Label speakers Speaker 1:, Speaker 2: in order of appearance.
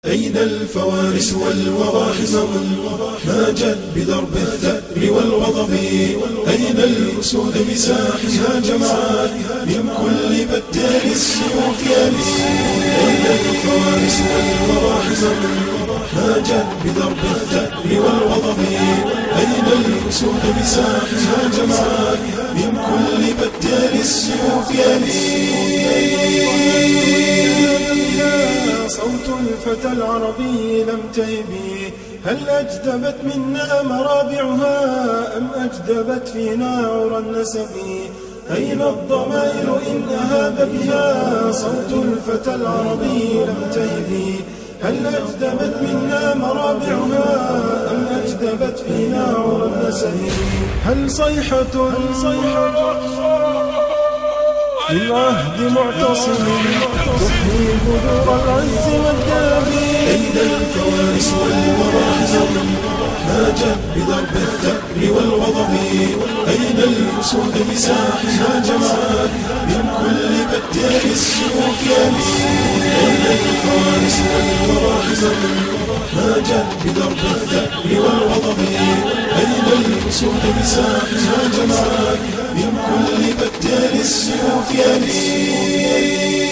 Speaker 1: أين الفوارس والوراحم ما جت بضرب الثأر والغضب؟ أين الأسود بساحها جمعات من كل بتان السيوف يلي؟ أين الفوارس والوراحم ما جت بضرب الثأر والغضب؟ أين الأسود بساحها جمعات من كل بتان السيوف يلي؟
Speaker 2: صوت الفتى العربي لم تهبي، هل أجدبت منا مرابعها أم أجدبت فينا عرى النسب؟ أين الضمائر إن أهاب بها صوت الفتى العربي لم تهبي، هل أجدبت منا مرابعها أم أجدبت فينا عرى النسب؟ هل صيحة للعهد معتصم تحيي بدور العز والداب؟
Speaker 1: أين الفوارس والوراحم ما جت بضرب الثأر والغضب؟ أين الأسود بساحها جمعات من كل بتان السيوف يلي؟ أين الفوارس والوراحم ما جت بضرب الثأر والغضب؟ أين الأسود بساحها جمعات من كل بتان السيوف يلي؟